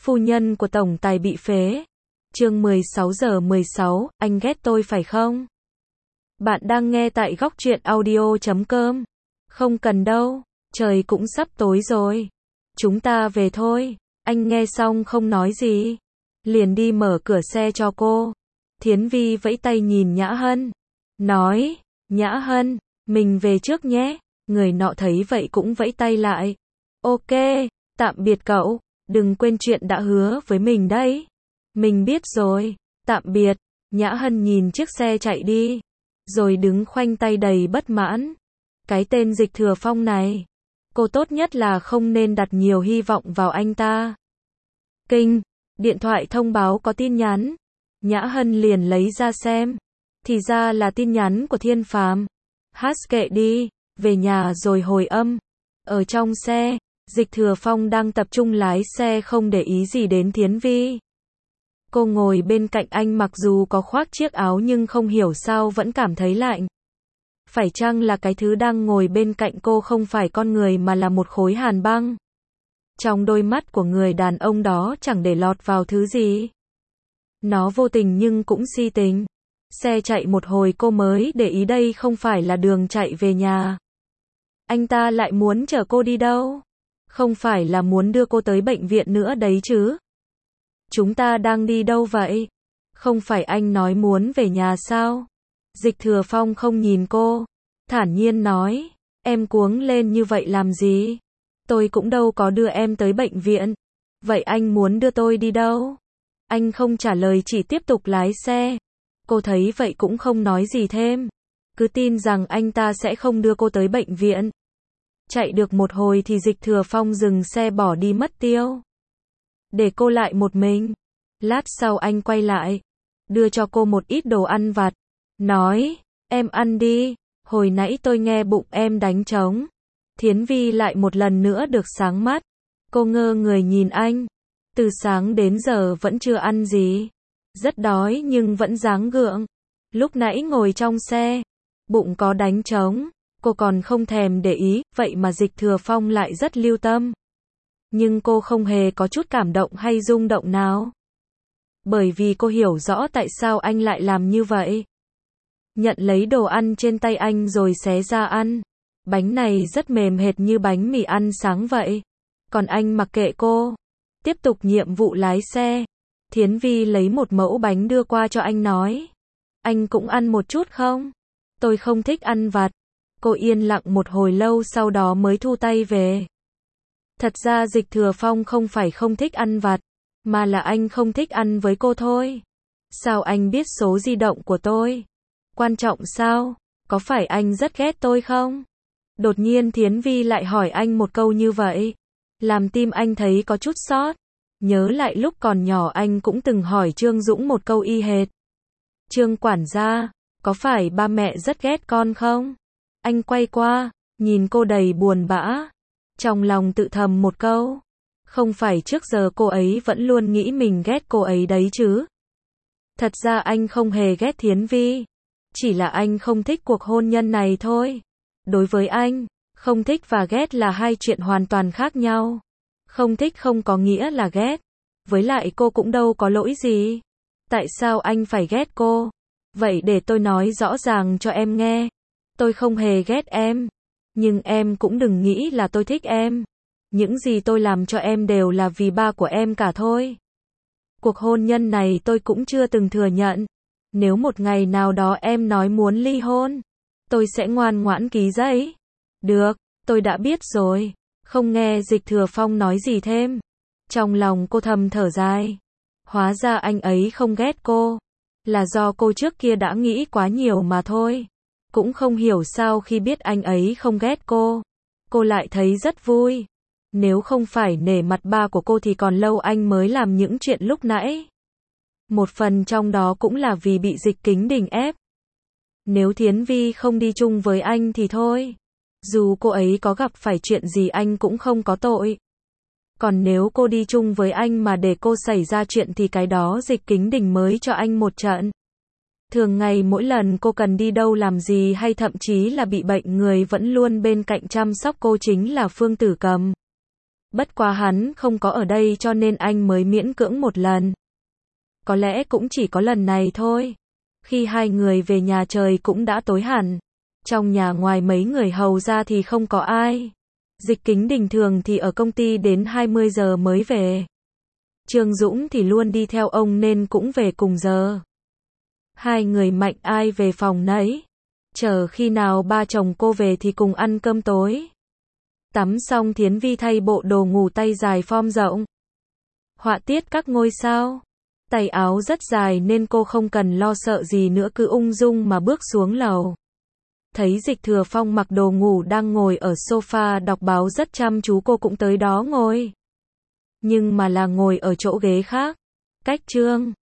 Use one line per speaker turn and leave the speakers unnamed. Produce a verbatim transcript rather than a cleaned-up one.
Phu nhân của tổng tài bị phế. Chương mười sáu giờ mười sáu, anh ghét tôi phải không? Bạn đang nghe tại góc truyện audio chấm com. Không cần đâu, trời cũng sắp tối rồi. Chúng ta về thôi. Anh nghe xong không nói gì. Liền đi mở cửa xe cho cô. Thiến Vi vẫy tay nhìn Nhã Hân. Nói, Nhã Hân, mình về trước nhé. Người nọ thấy vậy cũng vẫy tay lại. Ok, tạm biệt cậu. Đừng quên chuyện đã hứa với mình đấy. Mình biết rồi, tạm biệt. Nhã Hân nhìn chiếc xe chạy đi. Rồi đứng khoanh tay đầy bất mãn. Cái tên Dịch Thừa Phong này. Cô tốt nhất là không nên đặt nhiều hy vọng vào anh ta. Kinh, điện thoại thông báo có tin nhắn. Nhã Hân liền lấy ra xem. Thì ra là tin nhắn của Thiên Phàm. Hát kệ đi, về nhà rồi hồi âm. Ở trong xe, Dịch Thừa Phong đang tập trung lái xe không để ý gì đến Thiến Vi. Cô ngồi bên cạnh anh mặc dù có khoác chiếc áo nhưng không hiểu sao vẫn cảm thấy lạnh. Phải chăng là cái thứ đang ngồi bên cạnh cô không phải con người mà là một khối hàn băng? Trong đôi mắt của người đàn ông đó chẳng để lọt vào thứ gì. Nó vô tình nhưng cũng si tình. Xe chạy một hồi cô mới để ý đây không phải là đường chạy về nhà. Anh ta lại muốn chở cô đi đâu? Không phải là muốn đưa cô tới bệnh viện nữa đấy chứ? Chúng ta đang đi đâu vậy? Không phải anh nói muốn về nhà sao? Dịch Thừa Phong không nhìn cô. Thản nhiên nói. Em cuống lên như vậy làm gì? Tôi cũng đâu có đưa em tới bệnh viện. Vậy anh muốn đưa tôi đi đâu? Anh không trả lời chỉ tiếp tục lái xe. Cô thấy vậy cũng không nói gì thêm. Cứ tin rằng anh ta sẽ không đưa cô tới bệnh viện. Chạy được một hồi thì Dịch Thừa Phong dừng xe bỏ đi mất tiêu. Để cô lại một mình. Lát sau anh quay lại. Đưa cho cô một ít đồ ăn vặt. Nói, em ăn đi. Hồi nãy tôi nghe bụng em đánh trống. Thiến Vi lại một lần nữa được sáng mắt. Cô ngơ người nhìn anh. Từ sáng đến giờ vẫn chưa ăn gì. Rất đói nhưng vẫn dáng gượng. Lúc nãy ngồi trong xe. Bụng có đánh trống. Cô còn không thèm để ý. Vậy mà Dịch Thừa Phong lại rất lưu tâm. Nhưng cô không hề có chút cảm động hay rung động nào. Bởi vì cô hiểu rõ tại sao anh lại làm như vậy. Nhận lấy đồ ăn trên tay anh rồi xé ra ăn. Bánh này rất mềm hệt như bánh mì ăn sáng vậy. Còn anh mặc kệ cô. Tiếp tục nhiệm vụ lái xe. Thiến Vi lấy một mẫu bánh đưa qua cho anh nói. Anh cũng ăn một chút không? Tôi không thích ăn vặt. Cô yên lặng một hồi lâu sau đó mới thu tay về. Thật ra Dịch Thừa Phong không phải không thích ăn vặt. Mà là anh không thích ăn với cô thôi. Sao anh biết số di động của tôi? Quan trọng sao? Có phải anh rất ghét tôi không? Đột nhiên Thiến Vi lại hỏi anh một câu như vậy. Làm tim anh thấy có chút xót. Nhớ lại lúc còn nhỏ anh cũng từng hỏi Trương Dũng một câu y hệt. Trương quản gia, có phải ba mẹ rất ghét con không? Anh quay qua, nhìn cô đầy buồn bã. Trong lòng tự thầm một câu. Không phải trước giờ cô ấy vẫn luôn nghĩ mình ghét cô ấy đấy chứ? Thật ra anh không hề ghét Thiến Vi. Chỉ là anh không thích cuộc hôn nhân này thôi. Đối với anh, không thích và ghét là hai chuyện hoàn toàn khác nhau. Không thích không có nghĩa là ghét. Với lại cô cũng đâu có lỗi gì. Tại sao anh phải ghét cô? Vậy để tôi nói rõ ràng cho em nghe. Tôi không hề ghét em. Nhưng em cũng đừng nghĩ là tôi thích em. Những gì tôi làm cho em đều là vì ba của em cả thôi. Cuộc hôn nhân này tôi cũng chưa từng thừa nhận. Nếu một ngày nào đó em nói muốn ly hôn, tôi sẽ ngoan ngoãn ký giấy. Được, tôi đã biết rồi. Không nghe Dịch Thừa Phong nói gì thêm. Trong lòng cô thầm thở dài. Hóa ra anh ấy không ghét cô. Là do cô trước kia đã nghĩ quá nhiều mà thôi. Cũng không hiểu sao khi biết anh ấy không ghét cô. Cô lại thấy rất vui. Nếu không phải nể mặt ba của cô thì còn lâu anh mới làm những chuyện lúc nãy. Một phần trong đó cũng là vì bị Dịch Kính Đình ép. Nếu Thiến Vi không đi chung với anh thì thôi. Dù cô ấy có gặp phải chuyện gì anh cũng không có tội. Còn nếu cô đi chung với anh mà để cô xảy ra chuyện thì cái đó Dịch Kính Đình mới cho anh một trận. Thường ngày mỗi lần cô cần đi đâu làm gì hay thậm chí là bị bệnh người vẫn luôn bên cạnh chăm sóc cô chính là Phương Tử Cầm. Bất quá hắn không có ở đây cho nên anh mới miễn cưỡng một lần. Có lẽ cũng chỉ có lần này thôi. Khi hai người về nhà trời cũng đã tối hẳn. Trong nhà ngoài mấy người hầu ra thì không có ai. Dịch Kính bình thường thì ở công ty đến hai mươi giờ mới về. Trương Dũng thì luôn đi theo ông nên cũng về cùng giờ. Hai người mạnh ai về phòng nấy. Chờ khi nào ba chồng cô về thì cùng ăn cơm tối. Tắm xong Thiến Vi thay bộ đồ ngủ tay dài form rộng. Họa tiết các ngôi sao. Tay áo rất dài nên cô không cần lo sợ gì nữa, cứ ung dung mà bước xuống lầu. Thấy Dịch Thừa Phong mặc đồ ngủ đang ngồi ở sofa đọc báo rất chăm chú, cô cũng tới đó ngồi. Nhưng mà là ngồi ở chỗ ghế khác, cách Trương